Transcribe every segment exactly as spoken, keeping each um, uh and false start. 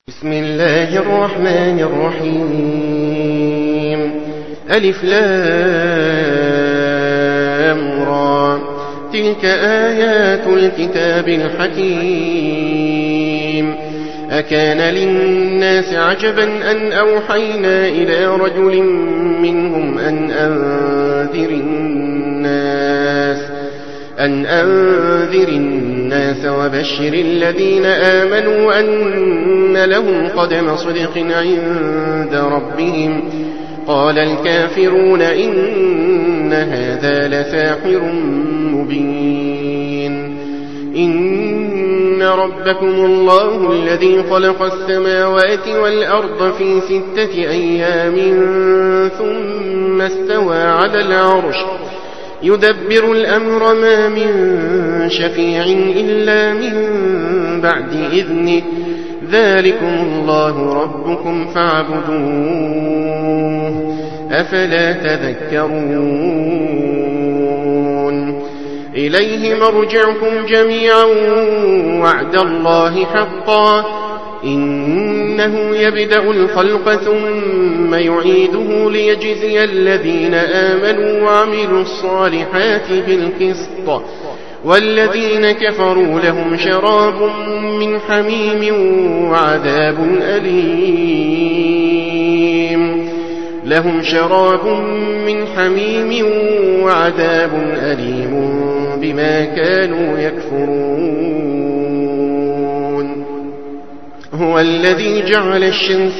بسم الله الرحمن الرحيم. ألف لام را، تلك آيات الكتاب الحكيم. أكان للناس عجبا أن أوحينا إلى رجل منهم أن أنذر الناس أن أنذر الناس وبشر الذين آمنوا أن لهم قدم صدق عند ربهم. قال الكافرون إن هذا لساحر مبين. إن ربكم الله الذي خلق السماوات والأرض في ستة أيام ثم استوى على العرش يدبر الأمر ما من شفيع إلا من بعد إذنه. ذلكم الله ربكم فاعبدوه أفلا تذكرون. إليه مرجعكم جميعا وعد الله حقا إنه يبدأ الخلق ثم يعيده ليجزي الذين آمنوا وعملوا الصالحات بالقسط والذين كفروا لهم شراب من حميم وعذاب أليم لهم شراب من حميم وعذاب أليم بما كانوا يكفرون. هو الذي جعل الشمس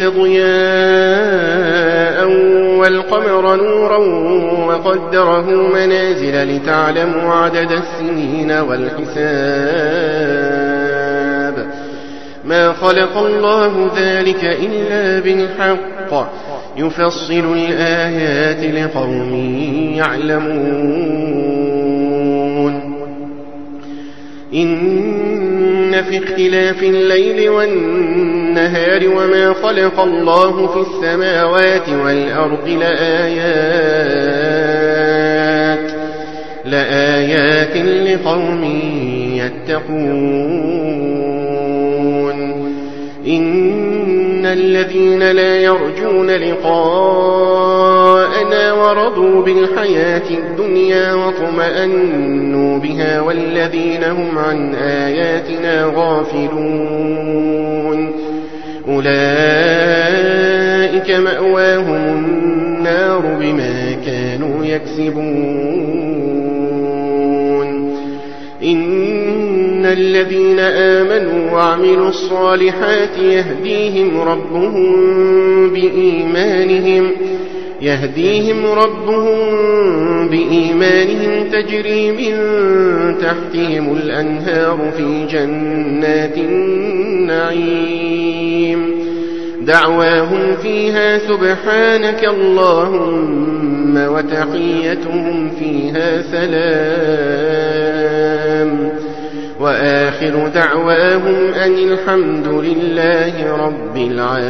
ضياء والقمر نورا وقدره منازل لتعلموا عدد السنين والحساب. ما خلق الله ذلك إلا بالحق يفصل الآيات لقوم يعلمون. إن في اختلاف الليل والنهار وما خلق الله في السماوات والأرض لآيات لآيات لقوم يتقون. إن الذين لا يرجون لقاءنا ورضوا بالحياة الدنيا واطمأنوا بها والذين هم عن آياتنا غافلون أولئك مأواهم النار بما كانوا يكسبون. إن الذين آمنوا وعملوا الصالحات يهديهم ربهم بإيمانهم يهديهم ربهم بإيمانهم تجري من تحتهم الأنهار في جنات النعيم دعواهم فيها سبحانك اللهم وتحيتهم فيها سلام وآخر دعواهم أن الحمد لله رب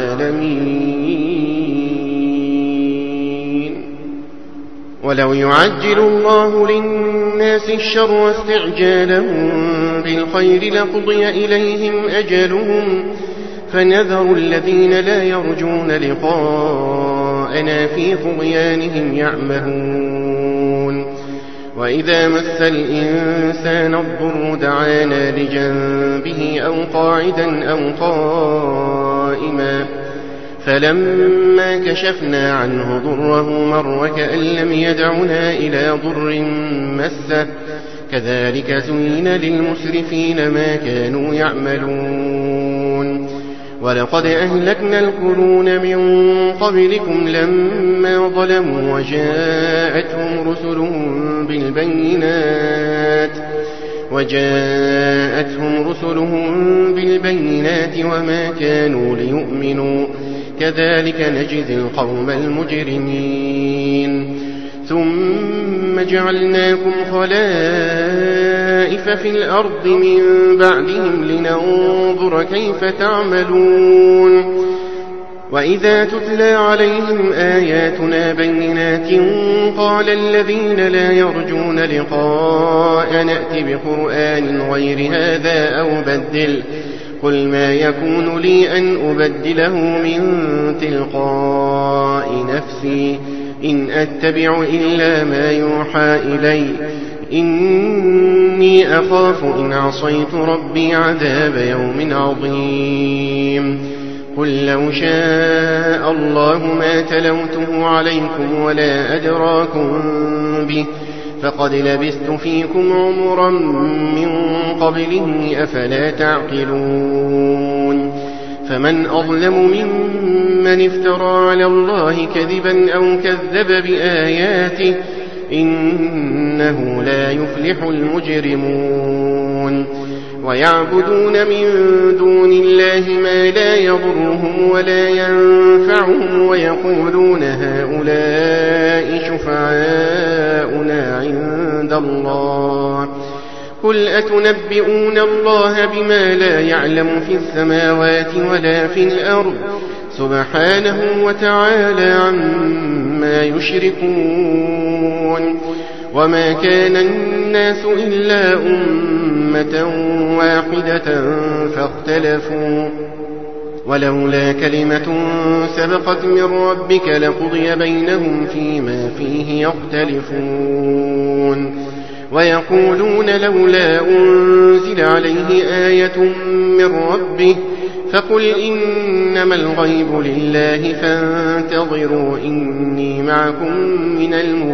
العالمين. ولو يعجل الله للناس الشر واستعجالهم بالخير لقضي إليهم أجلهم فنذر الذين لا يرجون لقاءنا في طغيانهم يعمهون. وإذا مس الإنسان الضر دعانا لجنبه أو قاعدا أو قائما فلما كشفنا عنه ضره مر كأن لم يدعنا إلى ضر مسه كذلك زين للمسرفين ما كانوا يعملون. ولقد أهلكنا القرون من قبلكم لما ظلموا وجاءتهم رسلهم بالبينات وجاءتهم رسلهم بالبينات وما كانوا ليؤمنوا كذلك نجزي القوم المجرمين. ثم جعلناكم خلائف في الأرض من بعدهم لننظر كيف تعملون. وإذا تتلى عليهم آياتنا بينات قال الذين لا يرجون لقاء نأت بقرآن غير هذا أو بدل قل ما يكون لي أن أبدله من تلقاء نفسي إن أتبع إلا ما يوحى إلي إني أخاف إن عصيت ربي عذاب يوم عظيم قل لو شاء الله ما تلوته عليكم ولا أدراكم به فقد لبثت فيكم عمرا من قبله أفلا تعقلون فمن أظلم ممن افترى على الله كذبا أو كذب بآياته إنه لا يفلح المجرمون ويعبدون من دون الله ما لا يضرهم ولا ينفعهم ويقولون هؤلاء شفعاؤنا عند الله قل أتنبئون الله بما لا يعلم في السماوات ولا في الأرض سبحانه وتعالى عما يشركون وما كان الناس إلا أمة واحدة فاختلفوا ولولا كلمة سبقت من ربك لقضي بينهم فيما فيه يختلفون ويقولون لولا أنزل عليه آية من ربه فقل إنما الغيب لله فانتظروا إني معكم من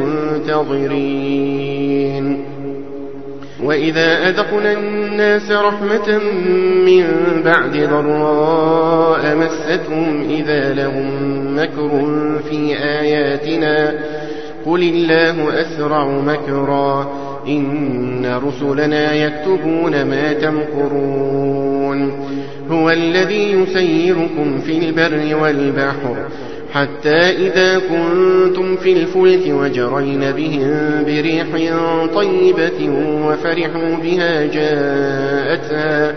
المنتظرين وإذا أذقنا الناس رحمة من بعد ضراء مستهم إذا لهم مكر في آياتنا قل الله أسرع مكرا إن رسلنا يكتبون ما تمكرون هو الذي يسيركم في البر والبحر حتى إذا كنتم في الفلك وجرين بهم بريح طيبة وفرحوا بها جاءتها,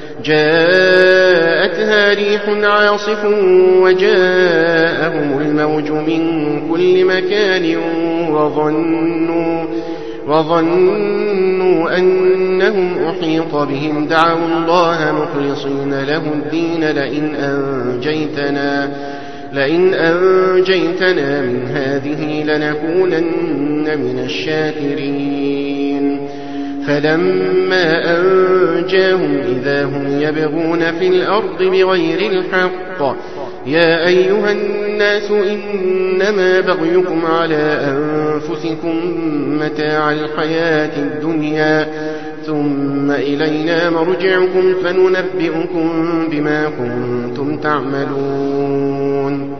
جاءتها ريح عاصف وجاءهم الموج من كل مكان وظنوا, وظنوا أنهم أحيط بهم دعوا الله مخلصين له الدين لئن أنجيتنا لئن أنجيتنا من هذه لنكونن من الشاكرين فلما أنجاهم إذا هم يبغون في الأرض بغير الحق يا أيها الناس إنما بغيكم على أنفسكم متاع الحياة الدنيا ثم إلينا مرجعكم فننبئكم بما كنتم تعملون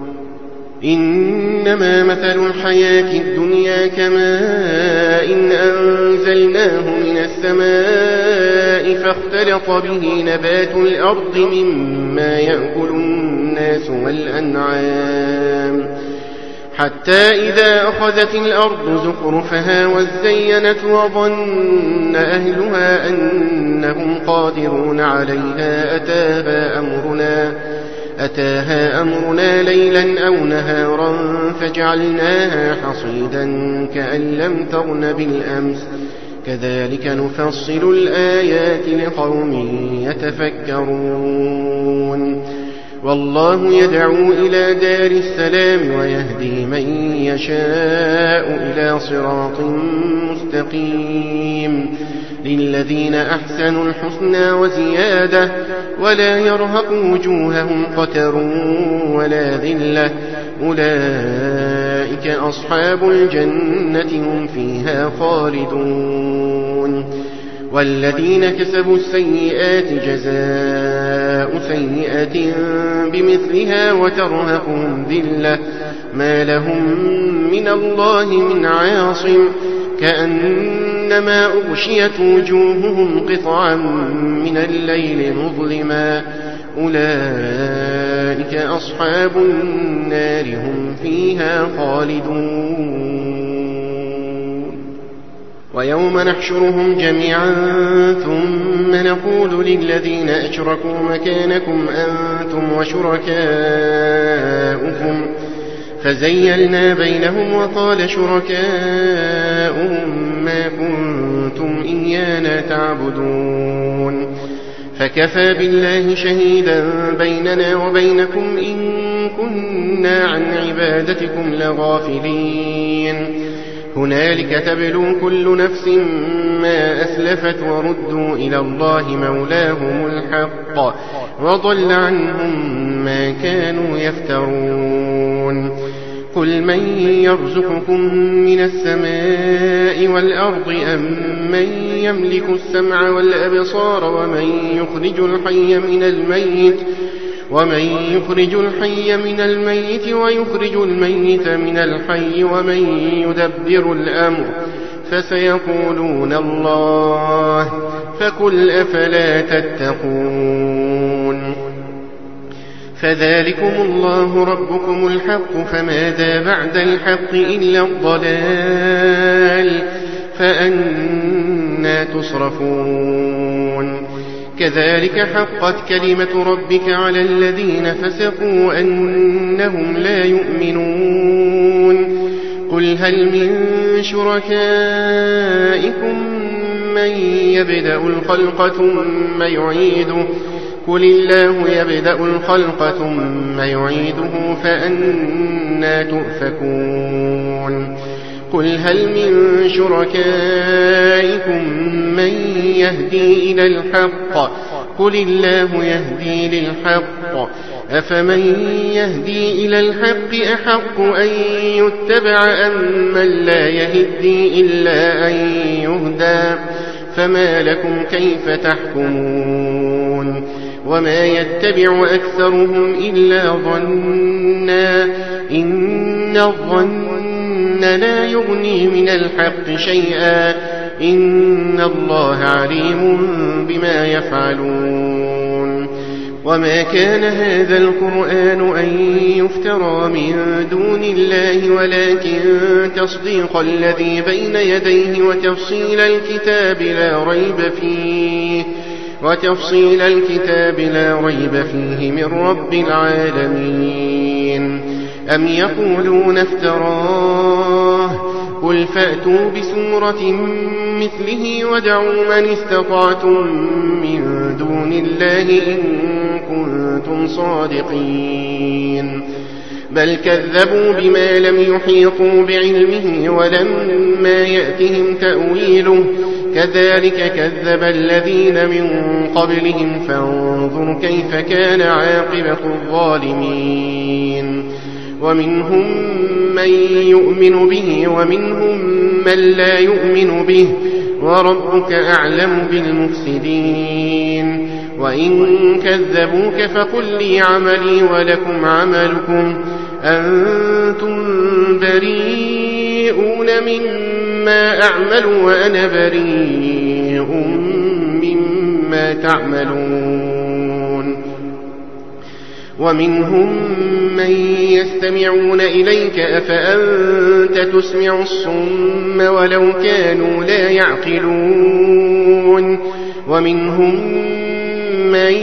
إنما مثل الحياة الدنيا كماء إن أنزلناه من السماء فاختلط به نبات الأرض مما يأكل الناس والأنعام حتى إذا أخذت الأرض زخرفها وزينت وظن أهلها أنهم قادرون عليها أتاها أمرنا, أتاها أمرنا ليلا أو نهارا فجعلناها حصيدا كأن لم تغن بالأمس كذلك نفصل الآيات لقوم يتفكرون والله يدعو إلى دار السلام ويهدي من يشاء إلى صراط مستقيم للذين أحسنوا الحسنى وزيادة ولا يرهق وجوههم قتر ولا ذلة أولئك أصحاب الجنة هم فيها خالدون والذين كسبوا السيئات جزاء سيئة بمثلها وترهقهم ذلة ما لهم من الله من عاصم كأنما أغشيت وجوههم قطعا من الليل مظلما أولئك أصحاب النار هم فيها خالدون ويوم نحشرهم جميعا ثم نقول للذين أشركوا مكانكم أنتم وشركاؤكم فزيلنا بينهم وقال شركاؤهم ما كنتم إيانا تعبدون فكفى بالله شهيدا بيننا وبينكم إن كنا عن عبادتكم لغافلين هنالك تبلو كل نفس ما أسلفت وردوا إلى الله مولاهم الحق وضل عنهم ما كانوا يفترون قل من يرزقكم من السماء والأرض أم من يملك السمع والأبصار ومن يخرج الحي من الميت ومن يخرج الحي من الميت ويخرج الميت من الحي ومن يدبر الأمر فسيقولون الله فقل أفلا تتقون فذلكم الله ربكم الحق فماذا بعد الحق إلا الضلال فأنى تصرفون كذلك حقت كلمة ربك على الذين فسقوا أنهم لا يؤمنون قل هل من شركائكم من يبدأ الخلق ثم يعيده قل الله يبدأ الخلق ثم يعيده فأنى تؤفكون قل هل من شركائكم من يهدي إلى الحق قل الله يهدي للحق أفمن يهدي إلى الحق أحق أن يتبع أم من لا يهدي إلا أن يهدى فما لكم كيف تحكمون وما يتبع أكثرهم إلا ظنا إن الظن لا يغني من الحق شيئا إن الله عليم بما يفعلون وما كان هذا القرآن أن يفترى من دون الله ولكن تصديق الذي بين يديه وتفصيل الكتاب لا ريب فيه وتفصيل الكتاب لا ريب فيه من رب العالمين أم يقولون افتراه قل فأتوا بسورة مثله ودعوا من استطعتم من دون الله إن كنتم صادقين بل كذبوا بما لم يحيطوا بعلمه ولما يأتهم تأويله كذلك كذب الذين من قبلهم فانظر كيف كان عاقبة الظالمين ومنهم من يؤمن به ومنهم من لا يؤمن به وربك أعلم بالمفسدين وإن كذبوك فقل لي عملي ولكم عملكم أنتم بريئون مما أعمل وأنا بريء مما تعملون ومنهم من يستمعون إليك أفأنت تسمع الصم ولو كانوا لا يعقلون ومنهم من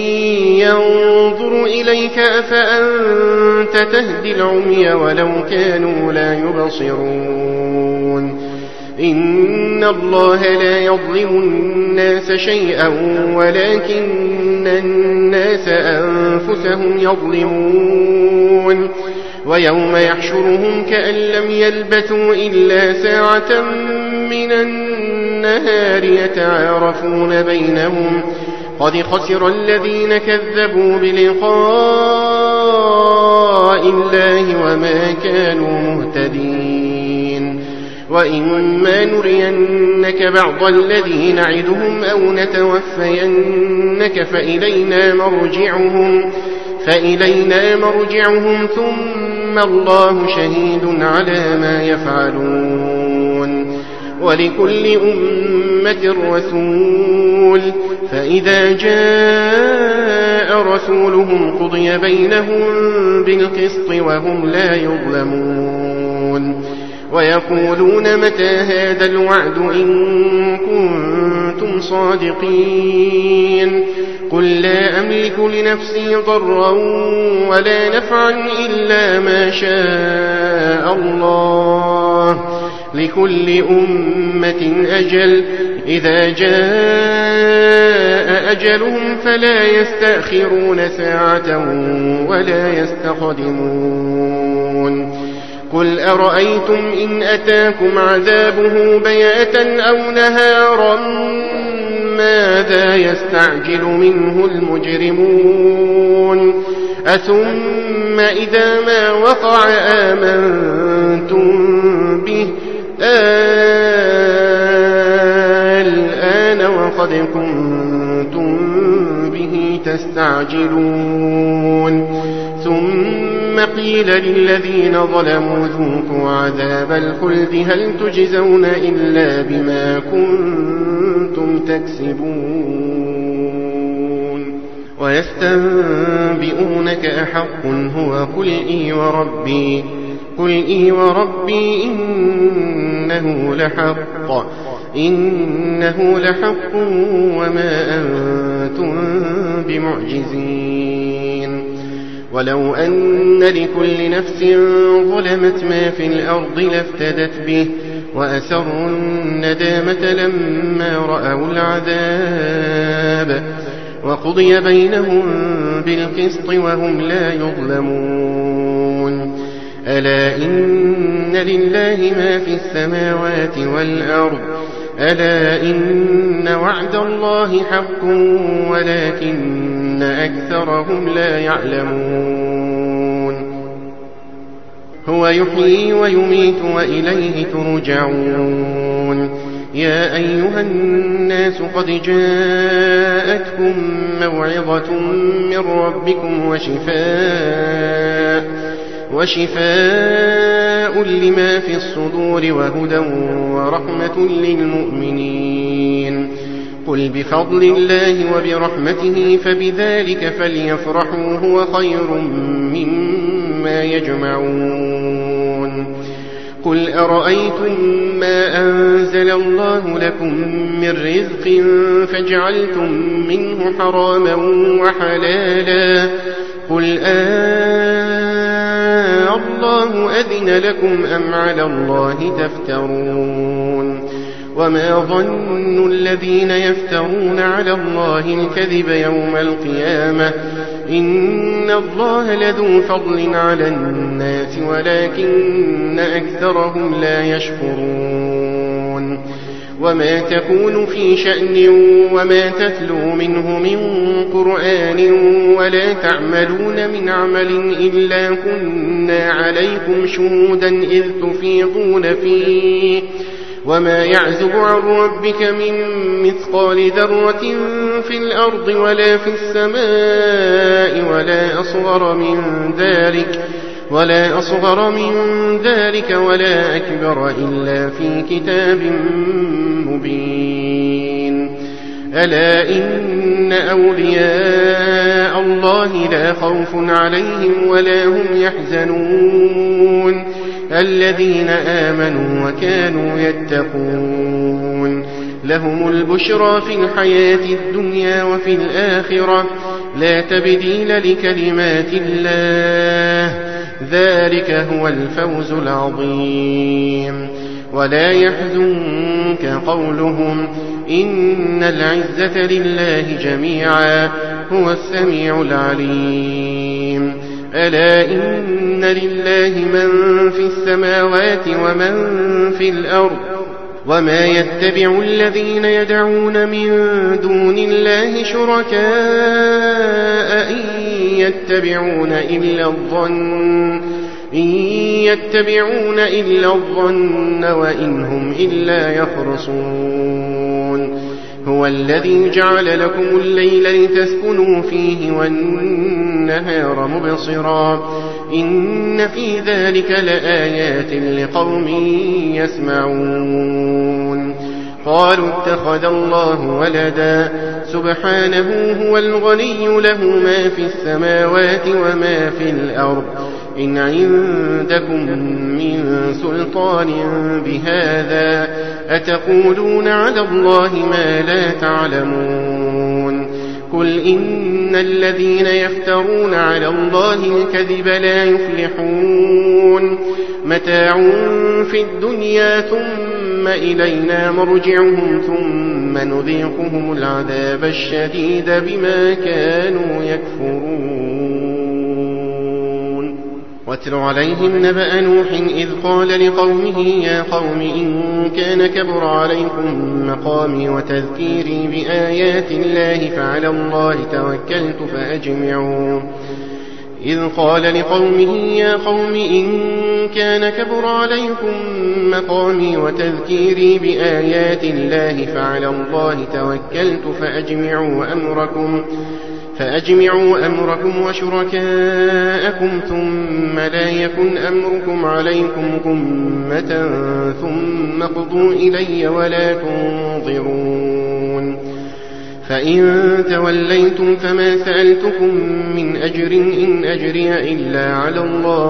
ينظر إليك أفأنت تهدي العمي ولو كانوا لا يبصرون إن الله لا يظلم الناس شيئا ولكن الناس أنفسهم يظلمون ويوم يحشرهم كأن لم يلبثوا إلا ساعة من النهار يتعارفون بينهم قد خسر الذين كذبوا بلقاء الله وما كانوا مهتدين وإما نرينك بعض الذي نعدهم أو نتوفينك فإلينا مرجعهم فإلينا مرجعهم ثم الله شهيد على ما يفعلون ولكل أمة رسول فإذا جاء رسولهم قضي بينهم بالقسط وهم لا يظلمون ويقولون متى هذا الوعد إن كنتم صادقين قل لا أملك لنفسي ضرا ولا نفعا إلا ما شاء الله لكل أمة أجل إذا جاء أجلهم فلا يستأخرون ساعة ولا يستقدمون قل أرأيتم إن أتاكم عذابه بياتا أو نهارا ماذا يستعجل منه المجرمون أثم إذا ما وقع آمنتم به الآن وقد كنتم به تستعجلون ثم قيل للذين ظلموا ذوقوا عذاب الخلد هل تجزون إلا بما كنتم تكسبون ويستنبئونك أحق هو قل إي وربي قل إي وربي إنه لحق إنه لحق وما أنتم بمعجزين ولو أن لكل نفس ظلمت ما في الأرض لافتدت به وأسروا الندامة لما رأوا العذاب وقضي بينهم بالقسط وهم لا يظلمون ألا إن لله ما في السماوات والأرض ألا إن وعد الله حق ولكن أكثرهم لا يعلمون هو يحيي ويميت وإليه ترجعون يا أيها الناس قد جاءتكم موعظة من ربكم وشفاء وشفاء لما في الصدور وهدى ورحمة للمؤمنين قل بفضل الله وبرحمته فبذلك فليفرحوا هو خير مما يجمعون قل أرأيتم ما أنزل الله لكم من رزق فجعلتم منه حراما وحلالا قل آه الله أذن لكم أم على الله تفترون وما ظن الذين يفترون على الله الكذب يوم القيامة إن الله لذو فضل على الناس ولكن أكثرهم لا يشكرون وما تكون في شأن وما تتلو منه من قرآن ولا تعملون من عمل إلا كنا عليكم شهودا إذ تفيضون فيه وما يعزب عن ربك من مثقال ذرة في الأرض ولا في السماء ولا أصغر من ذلك ولا أصغر من ذلك ولا أكبر إلا في كتاب مبين ألا إن أولياء الله لا خوف عليهم ولا هم يحزنون الذين آمنوا وكانوا يتقون لهم البشرى في الحياة الدنيا وفي الآخرة لا تبديل لكلمات الله ذلك هو الفوز العظيم ولا يحزنك قولهم إن العزة لله جميعا هو السميع العليم ألا إن لله من في السماوات ومن في الأرض وما يتبع الذين يدعون من دون الله شركاء إن يتبعون إلا الظن إن يتبعون إلا الظن وإن هم إلا يخرصون هو الذي جعل لكم الليل لتسكنوا فيه والنهار مبصرا إن في ذلك لآيات لقوم يسمعون قالوا اتخذ الله ولدا سبحانه هو الغني له ما في السماوات وما في الأرض إن عندكم من سلطان بهذا أتقولون على الله ما لا تعلمون قل إن الذين يفترون على الله الكذب لا يفلحون متاع في الدنيا ثم إلينا مرجعهم ثم نذيقهم العذاب الشديد بما كانوا يكفرون. واتل عليهم نبأ نوح إذ قال لقومه يا قوم إن كان كبر عليكم مقامي وتذكيري بآيات الله فعلى الله توكلت فأجمعوا إذ قال لقومه يا قوم إن كان كبر عليكم مقامي وتذكيري بآيات الله فعلى الله توكلت فأجمعوا أمركم فأجمعوا أمركم وشركاءكم ثم لا يكن أمركم عليكم غمة ثم اقضوا إلي ولا تنظرون. فإن توليتم فما سألتكم من أجر إن أجري إلا على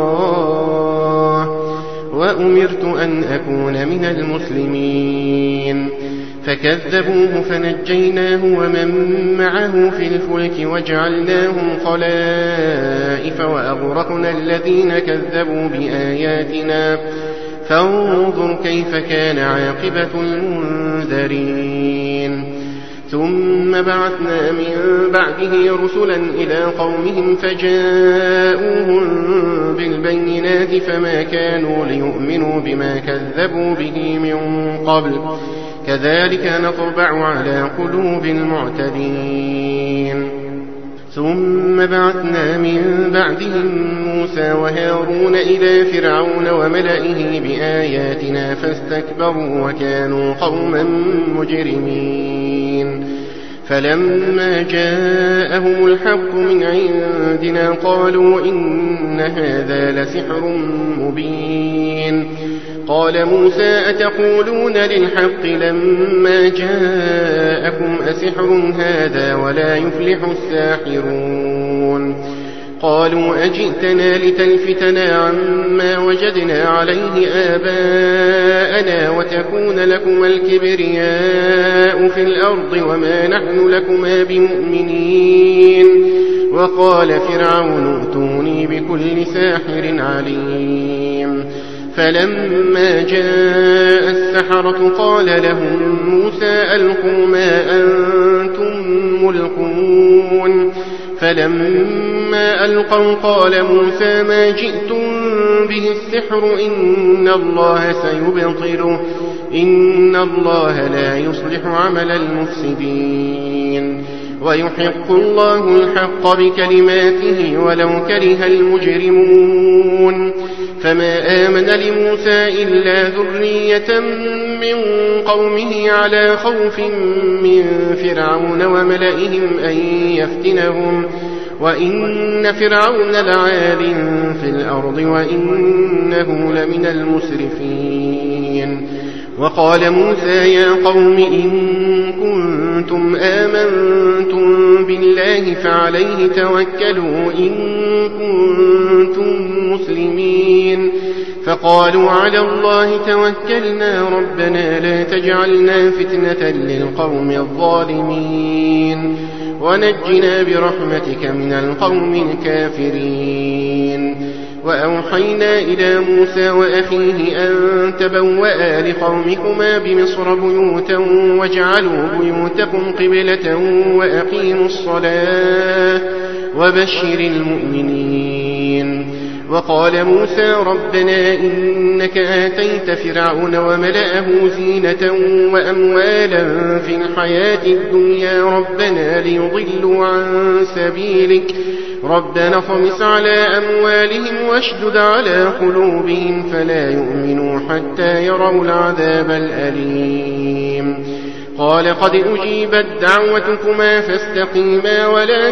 الله وأمرت أن أكون من المسلمين. فكذبوه فنجيناه ومن معه في الفلك وجعلناهم خلائف وأغرقنا الذين كذبوا بآياتنا فانظر كيف كان عاقبة المنذرين. ثم بعثنا من بعده رسلا إلى قومهم فجاءوهم بالبينات فما كانوا ليؤمنوا بما كذبوا به من قبل كذلك نطبع على قلوب المعتدين. ثم بعثنا من بعدهم موسى وهارون إلى فرعون وملئه بآياتنا فاستكبروا وكانوا قوما مجرمين. فلما جاءهم الحق من عندنا قالوا إن هذا لسحر مبين. قال موسى أتقولون للحق لما جاءكم أسحر هذا ولا يفلح الساحرون. قالوا أجئتنا لتلفتنا عما وجدنا عليه آباءنا وتكون لكما الكبرياء في الأرض وما نحن لكما بمؤمنين. وقال فرعون ائتوني بكل ساحر عليم. فلما جاء السحرة قال لهم موسى ألقوا ما أنتم ملقون. فلما ألقوا قال موسى ما جئتم به السحر إن الله سيبطله إن الله لا يصلح عمل المفسدين ويحق الله الحق بكلماته ولو كره المجرمون. فما آمن لموسى إلا ذرية من قومه على خوف من فرعون وملئهم أن يفتنهم وإن فرعون لعال في الأرض وإنه لمن المسرفين. وقال موسى يا قوم إن كنتم آمنتم بالله فعليه توكلوا إن كنتم مسلمين. فقالوا على الله توكلنا ربنا لا تجعلنا فتنة للقوم الظالمين ونجنا برحمتك من القوم الكافرين. وأوحينا إلى موسى وأخيه أن تبوأ لقومكما بمصر بيوتا واجعلوا بيوتكم قبلة وأقيموا الصلاة وبشر المؤمنين. وقال موسى ربنا إنك آتيت فرعون وملأه زينة وأموالا في الحياة الدنيا ربنا ليضلوا عن سبيلك ربنا اطمس على أموالهم واشدد على قلوبهم فلا يؤمنوا حتى يروا العذاب الأليم. قال قد أجيبت دعوتكما فاستقيما ولا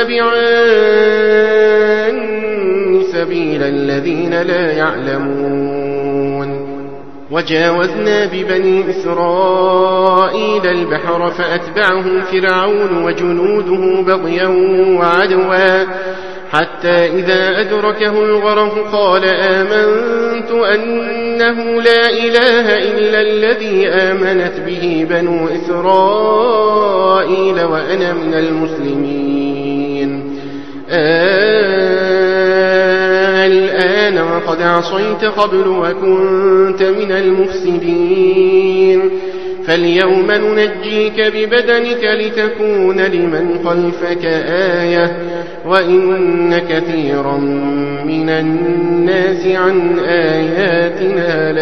تتبعان سبيل الذين لا يعلمون. وجاوزنا ببني إسرائيل البحر فأتبعهم فرعون وجنوده بغيا وعدوا حتى إذا أدركه الغرق قال آمنت أنه لا إله إلا الذي آمنت به بنو إسرائيل وأنا من المسلمين. الآن وقد عصيت قبل وكنت من المفسدين فاليوم ننجيك ببدنك لتكون لمن خلفك آية وإن كثيرا من الناس عن آياتنا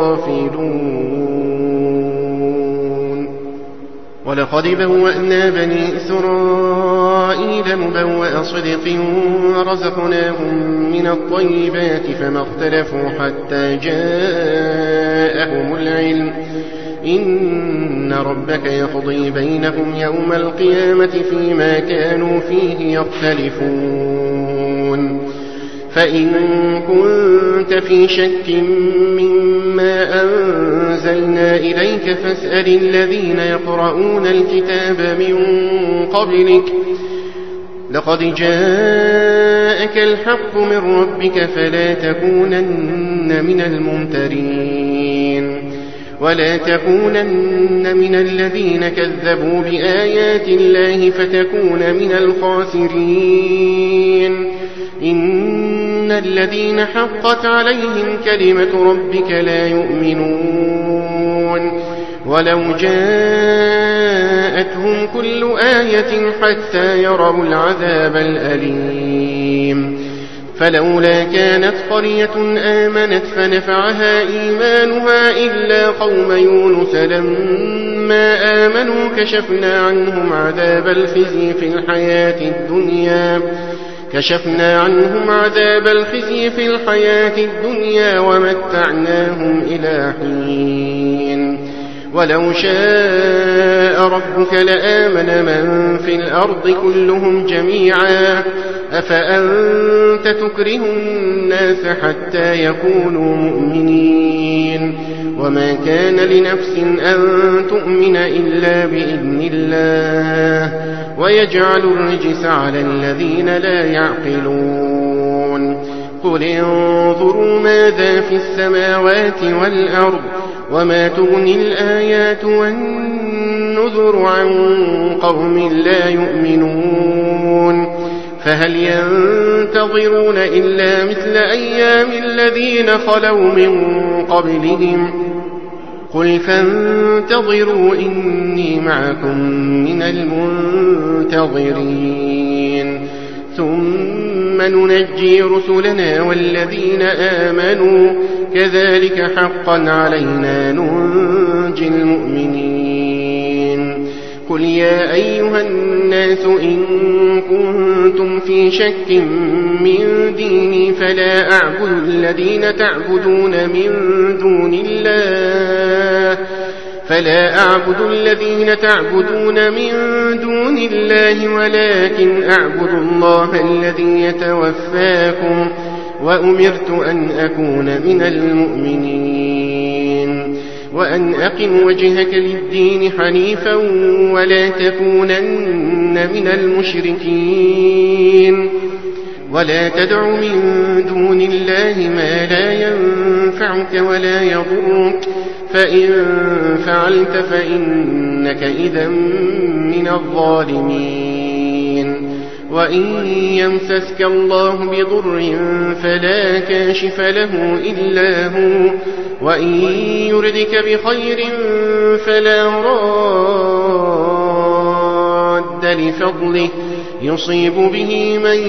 لغافلون ولقد بوأنا بني إسرائيل مبوأ صدق ورزقناهم من الطيبات فما اختلفوا حتى جاءهم العلم إن ربك يقضي بينهم يوم القيامة فيما كانوا فيه يختلفون فإن كنت في شك مما أنزلنا إليك فاسأل الذين يقرؤون الكتاب من قبلك لقد جاءك الحق من ربك فلا تكونن من الممترين ولا تكونن من الذين كذبوا بآيات الله فتكون من الخاسرين إن الذين حقت عليهم كلمة ربك لا يؤمنون ولو جاءتهم كل آية حتى يروا العذاب الأليم فلولا كانت قرية آمنت فنفعها إيمانها إلا قوم يونس لما آمنوا كشفنا عنهم عذاب الخزي في الحياة الدنيا كشفنا عنهم عذاب الخزي في الحياة الدنيا ومتعناهم إلى حين ولو شاء ربك لآمن من في الأرض كلهم جميعا أفأنت تكره الناس حتى يكونوا مؤمنين وما كان لنفس أن تؤمن إلا بإذن الله ويجعل الرجس على الذين لا يعقلون قل انظروا ماذا في السماوات والأرض وما تغني الآيات والنذر عن قوم لا يؤمنون فهل ينتظرون إلا مثل أيام الذين خلوا من قبلهم قل فانتظروا إني معكم من المنتظرين ثم ننجي رسلنا والذين آمنوا كذلك حقا علينا ننجي المؤمنين قل يا أيها الناس إن كنتم في شك من ديني فلا أعبد الذين تعبدون من دون الله فلا أعبد الذين تعبدون من دون الله ولكن أعبد الله الذي يتوفاكم وأمرت أن أكون من المؤمنين وأن أقم وجهك للدين حنيفا ولا تكونن من المشركين ولا تدع من دون الله ما لا ينفعك ولا يضرك فإن فعلت فإنك إذا من الظالمين وإن يمسسك الله بضر فلا كاشف له إلا هو وإن يردك بخير فلا راد لفضله يصيب به من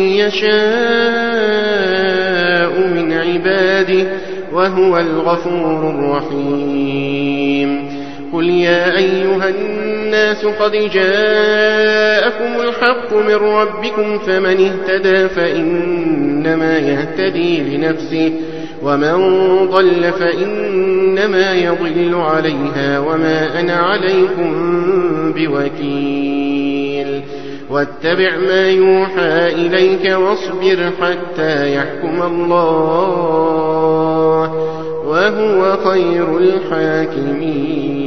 يشاء من عباده وهو الغفور الرحيم قل يا أيها الناس قد جاءكم الحق من ربكم فمن اهتدى فإنما يهتدي لنفسه ومن ضل فإنما يضل عليها وما أنا عليكم بوكيل واتبع ما يوحى إليك واصبر حتى يحكم الله وهو خير الحاكمين